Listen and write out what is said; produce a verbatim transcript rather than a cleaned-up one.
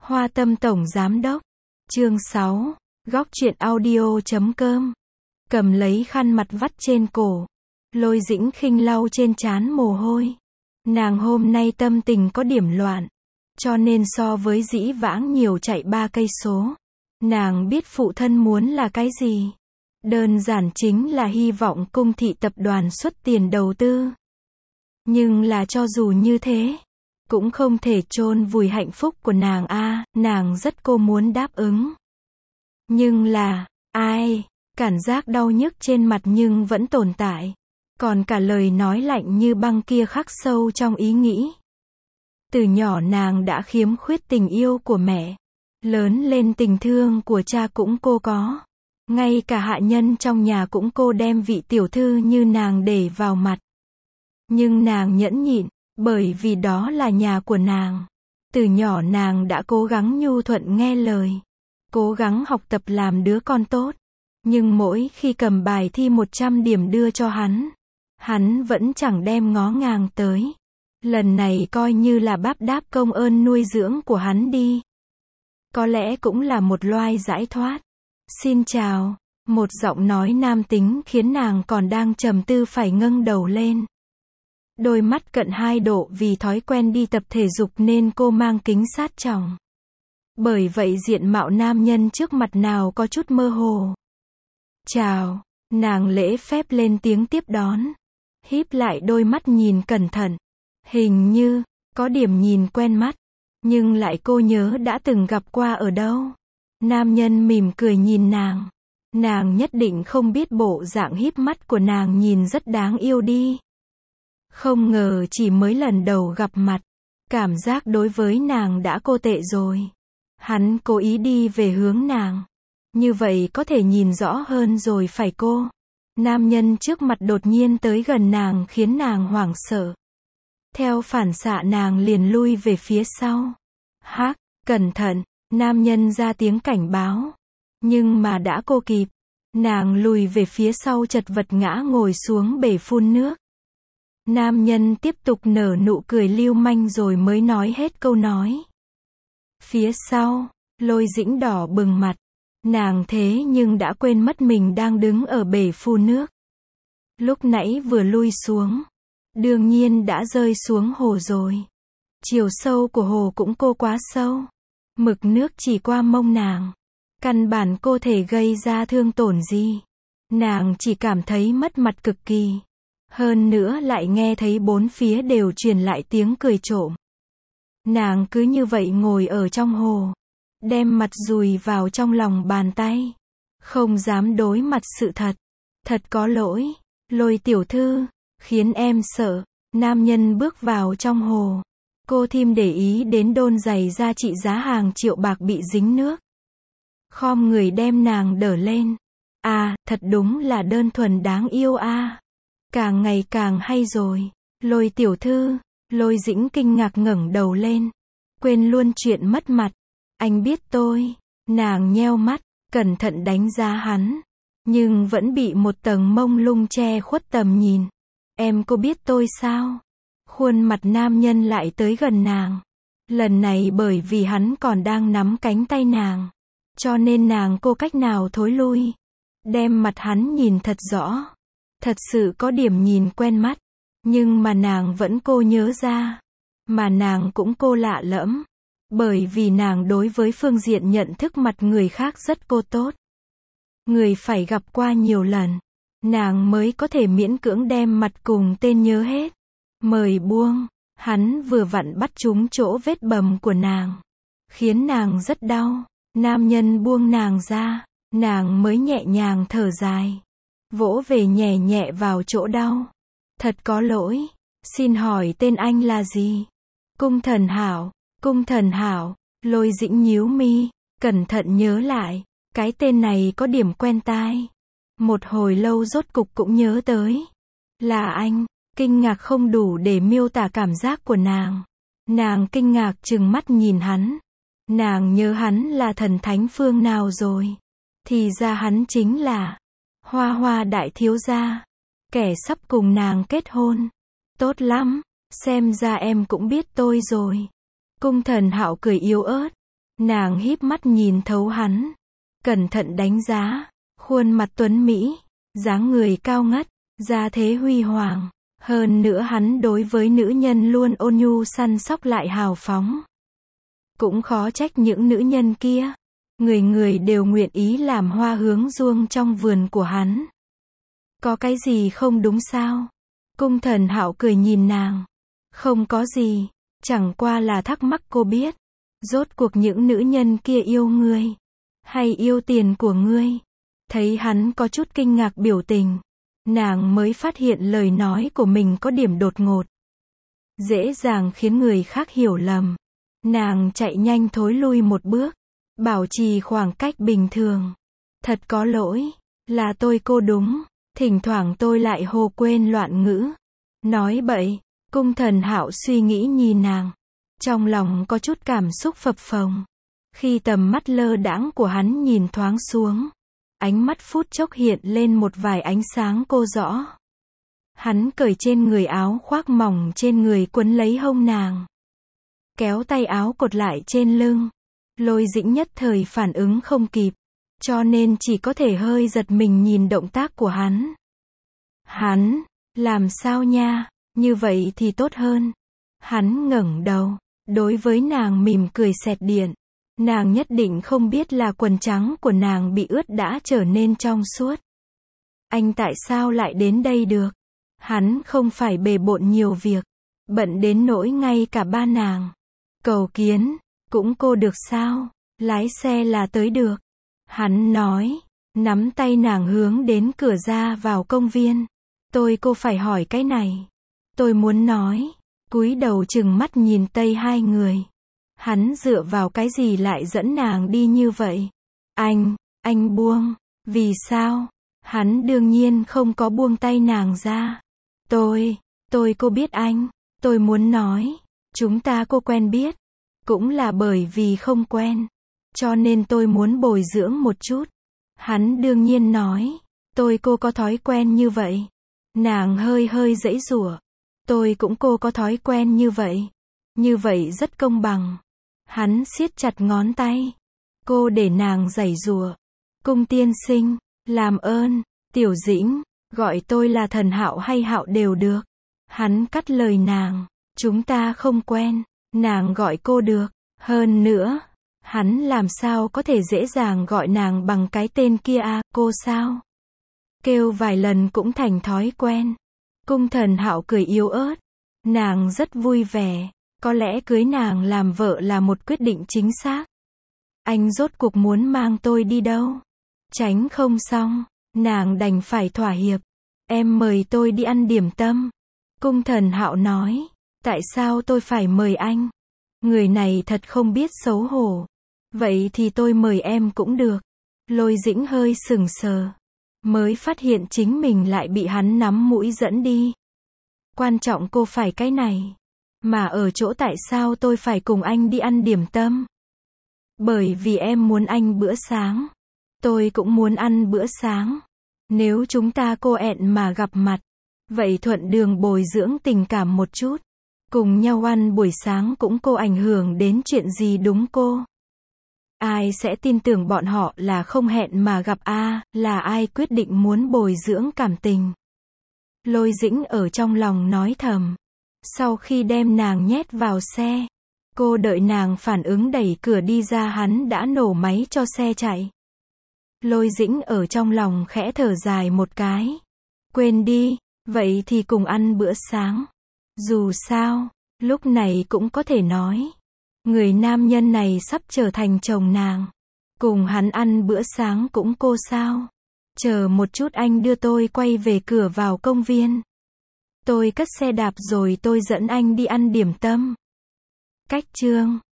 Hoa Tâm Tổng Giám Đốc. Chương sáu. Góc truyện audio chấm com. Cầm lấy khăn mặt vắt trên cổ. Lôi Dĩnh Khinh lau trên trán mồ hôi. Nàng hôm nay tâm tình có điểm loạn. Cho nên so với dĩ vãng nhiều chạy ba cây số. Nàng biết phụ thân muốn là cái gì. Đơn giản chính là hy vọng cung thị tập đoàn xuất tiền đầu tư. Nhưng là cho dù như thế, cũng không thể chôn vùi hạnh phúc của nàng a, à, nàng rất cô muốn đáp ứng. Nhưng là, ai, cảm giác đau nhức trên mặt nhưng vẫn tồn tại. Còn cả lời nói lạnh như băng kia khắc sâu trong ý nghĩ. Từ nhỏ nàng đã khiếm khuyết tình yêu của mẹ. Lớn lên tình thương của cha cũng cô có. Ngay cả hạ nhân trong nhà cũng cô đem vị tiểu thư như nàng để vào mặt. Nhưng nàng nhẫn nhịn, bởi vì đó là nhà của nàng. Từ nhỏ nàng đã cố gắng nhu thuận nghe lời. Cố gắng học tập làm đứa con tốt. Nhưng mỗi khi cầm bài thi một trăm điểm đưa cho hắn, hắn vẫn chẳng đem ngó ngàng tới. Lần này coi như là báp đáp công ơn nuôi dưỡng của hắn đi. Có lẽ cũng là một loài giải thoát. Xin chào. Một giọng nói nam tính khiến nàng còn đang trầm tư phải ngẩng đầu lên. Đôi mắt cận hai độ vì thói quen đi tập thể dục nên cô mang kính sát tròng. Bởi vậy diện mạo nam nhân trước mặt nào có chút mơ hồ. Chào. Nàng lễ phép lên tiếng tiếp đón. Híp lại đôi mắt nhìn cẩn thận. Hình như, có điểm nhìn quen mắt. Nhưng lại cô nhớ đã từng gặp qua ở đâu. Nam nhân mỉm cười nhìn nàng. Nàng nhất định không biết bộ dạng híp mắt của nàng nhìn rất đáng yêu đi. Không ngờ chỉ mới lần đầu gặp mặt. Cảm giác đối với nàng đã cô tệ rồi. Hắn cố ý đi về hướng nàng. Như vậy có thể nhìn rõ hơn rồi phải cô. Nam nhân trước mặt đột nhiên tới gần nàng khiến nàng hoảng sợ. Theo phản xạ nàng liền lui về phía sau. Hắc, cẩn thận, nam nhân ra tiếng cảnh báo. Nhưng mà đã cô kịp. Nàng lùi về phía sau chật vật ngã ngồi xuống bể phun nước. Nam nhân tiếp tục nở nụ cười lưu manh rồi mới nói hết câu nói. Phía sau, Lôi Dĩnh đỏ bừng mặt. Nàng thế nhưng đã quên mất mình đang đứng ở bể phun nước. Lúc nãy vừa lui xuống. Đương nhiên đã rơi xuống hồ rồi. Chiều sâu của hồ cũng cô quá sâu. Mực nước chỉ qua mông nàng. Căn bản cô thể gây ra thương tổn gì. Nàng chỉ cảm thấy mất mặt cực kỳ. Hơn nữa lại nghe thấy bốn phía đều truyền lại tiếng cười trộm. Nàng cứ như vậy ngồi ở trong hồ. Đem mặt dùi vào trong lòng bàn tay. Không dám đối mặt sự thật. Thật có lỗi. Lôi tiểu thư. Khiến em sợ. Nam nhân bước vào trong hồ. Cô thêm để ý đến đôn giày da trị giá hàng triệu bạc bị dính nước. Khom người đem nàng đỡ lên. À, thật đúng là đơn thuần đáng yêu a. À. Càng ngày càng hay rồi. Lôi tiểu thư. Lôi Dĩnh kinh ngạc ngẩng đầu lên. Quên luôn chuyện mất mặt. Anh biết tôi. Nàng nheo mắt, cẩn thận đánh giá hắn. Nhưng vẫn bị một tầng mông lung che khuất tầm nhìn. Em có biết tôi sao? Khuôn mặt nam nhân lại tới gần nàng. Lần này bởi vì hắn còn đang nắm cánh tay nàng. Cho nên nàng cô cách nào thối lui. Đem mặt hắn nhìn thật rõ. Thật sự có điểm nhìn quen mắt. Nhưng mà nàng vẫn cô nhớ ra. Mà nàng cũng cô lạ lẫm. Bởi vì nàng đối với phương diện nhận thức mặt người khác rất cô tốt. Người phải gặp qua nhiều lần. Nàng mới có thể miễn cưỡng đem mặt cùng tên nhớ hết. Mời buông. Hắn vừa vặn bắt trúng chỗ vết bầm của nàng. Khiến nàng rất đau. Nam nhân buông nàng ra. Nàng mới nhẹ nhàng thở dài. Vỗ về nhẹ nhẹ vào chỗ đau. Thật có lỗi. Xin hỏi tên anh là gì? Cung Thần Hảo. Cung Thần Hảo. Lôi Dĩnh nhíu mi. Cẩn thận nhớ lại. Cái tên này có điểm quen tai. Một hồi lâu rốt cục cũng nhớ tới. Là anh. Kinh ngạc không đủ để miêu tả cảm giác của nàng. Nàng kinh ngạc trừng mắt nhìn hắn. Nàng nhớ hắn là thần thánh phương nào rồi. Thì ra hắn chính là Hoa Hoa đại thiếu gia. Kẻ sắp cùng nàng kết hôn. Tốt lắm. Xem ra em cũng biết tôi rồi. Cung Thần Hạo cười yếu ớt. Nàng híp mắt nhìn thấu hắn, cẩn thận đánh giá, khuôn mặt tuấn mỹ, dáng người cao ngất, gia thế huy hoàng. Hơn nữa hắn đối với nữ nhân luôn ôn nhu săn sóc lại hào phóng. Cũng khó trách những nữ nhân kia. Người người đều nguyện ý làm hoa hướng dương trong vườn của hắn. Có cái gì không đúng sao? Cung Thần Hạo cười nhìn nàng. Không có gì, chẳng qua là thắc mắc cô biết. Rốt cuộc những nữ nhân kia yêu ngươi, hay yêu tiền của ngươi? Thấy hắn có chút kinh ngạc biểu tình, nàng mới phát hiện lời nói của mình có điểm đột ngột, dễ dàng khiến người khác hiểu lầm. Nàng chạy nhanh thối lui một bước, bảo trì khoảng cách bình thường. Thật có lỗi, là tôi cô đúng, thỉnh thoảng tôi lại hồ quên loạn ngữ. Nói bậy. Cung Thần Hạo suy nghĩ nhìn nàng, trong lòng có chút cảm xúc phập phồng. Khi tầm mắt lơ đãng của hắn nhìn thoáng xuống, ánh mắt phút chốc hiện lên một vài ánh sáng cô rõ. Hắn cởi trên người áo khoác mỏng trên người quấn lấy hông nàng, kéo tay áo cột lại trên lưng. Lôi Dĩnh nhất thời phản ứng không kịp, cho nên chỉ có thể hơi giật mình nhìn động tác của hắn. Hắn, làm sao nha, như vậy thì tốt hơn. Hắn ngẩng đầu, đối với nàng mỉm cười xẹt điện. Nàng nhất định không biết là quần trắng của nàng bị ướt đã trở nên trong suốt. Anh tại sao lại đến đây được? Hắn không phải bề bộn nhiều việc, bận đến nỗi ngay cả ba nàng cầu kiến, cũng cô được sao? Lái xe là tới được. Hắn nói, nắm tay nàng hướng đến cửa ra vào công viên. Tôi cô phải hỏi cái này. Tôi muốn nói. Cúi đầu chừng mắt nhìn Tây hai người. Hắn dựa vào cái gì lại dẫn nàng đi như vậy? Anh, anh buông. Vì sao? Hắn đương nhiên không có buông tay nàng ra. Tôi, tôi cô biết anh. Tôi muốn nói, chúng ta cô quen biết. Cũng là bởi vì không quen, cho nên tôi muốn bồi dưỡng một chút. Hắn đương nhiên nói, tôi cô có thói quen như vậy. Nàng hơi hơi giãy giụa. Tôi cũng cô có thói quen như vậy. Như vậy rất công bằng. Hắn siết chặt ngón tay. Cô để nàng giãy giụa. Cung tiên sinh, làm ơn, Tiểu Dĩnh, gọi tôi là Thần Hạo hay Hạo đều được. Hắn cắt lời nàng, chúng ta không quen, nàng gọi cô được. Hơn nữa, hắn làm sao có thể dễ dàng gọi nàng bằng cái tên kia à, cô sao? Kêu vài lần cũng thành thói quen. Cung Thần Hạo cười yếu ớt. Nàng rất vui vẻ, có lẽ cưới nàng làm vợ là một quyết định chính xác. Anh rốt cuộc muốn mang tôi đi đâu? Tránh không xong, nàng đành phải thỏa hiệp. Em mời tôi đi ăn điểm tâm. Cung Thần Hạo nói, tại sao tôi phải mời anh? Người này thật không biết xấu hổ. Vậy thì tôi mời em cũng được. Lôi Dĩnh hơi sững sờ, mới phát hiện chính mình lại bị hắn nắm mũi dẫn đi. Quan trọng cô phải cái này. Mà ở chỗ tại sao tôi phải cùng anh đi ăn điểm tâm? Bởi vì em muốn anh bữa sáng. Tôi cũng muốn ăn bữa sáng. Nếu chúng ta cô ẹn mà gặp mặt, vậy thuận đường bồi dưỡng tình cảm một chút. Cùng nhau ăn buổi sáng cũng cô ảnh hưởng đến chuyện gì đúng cô? Ai sẽ tin tưởng bọn họ là không hẹn mà gặp a, à, là ai quyết định muốn bồi dưỡng cảm tình? Lôi Dĩnh ở trong lòng nói thầm. Sau khi đem nàng nhét vào xe, cô đợi nàng phản ứng đẩy cửa đi ra hắn đã nổ máy cho xe chạy. Lôi Dĩnh ở trong lòng khẽ thở dài một cái. Quên đi, vậy thì cùng ăn bữa sáng. Dù sao, lúc này cũng có thể nói, người nam nhân này sắp trở thành chồng nàng. Cùng hắn ăn bữa sáng cũng cô sao? Chờ một chút, anh đưa tôi quay về cửa vào công viên. Tôi cất xe đạp rồi tôi dẫn anh đi ăn điểm tâm. Cách chương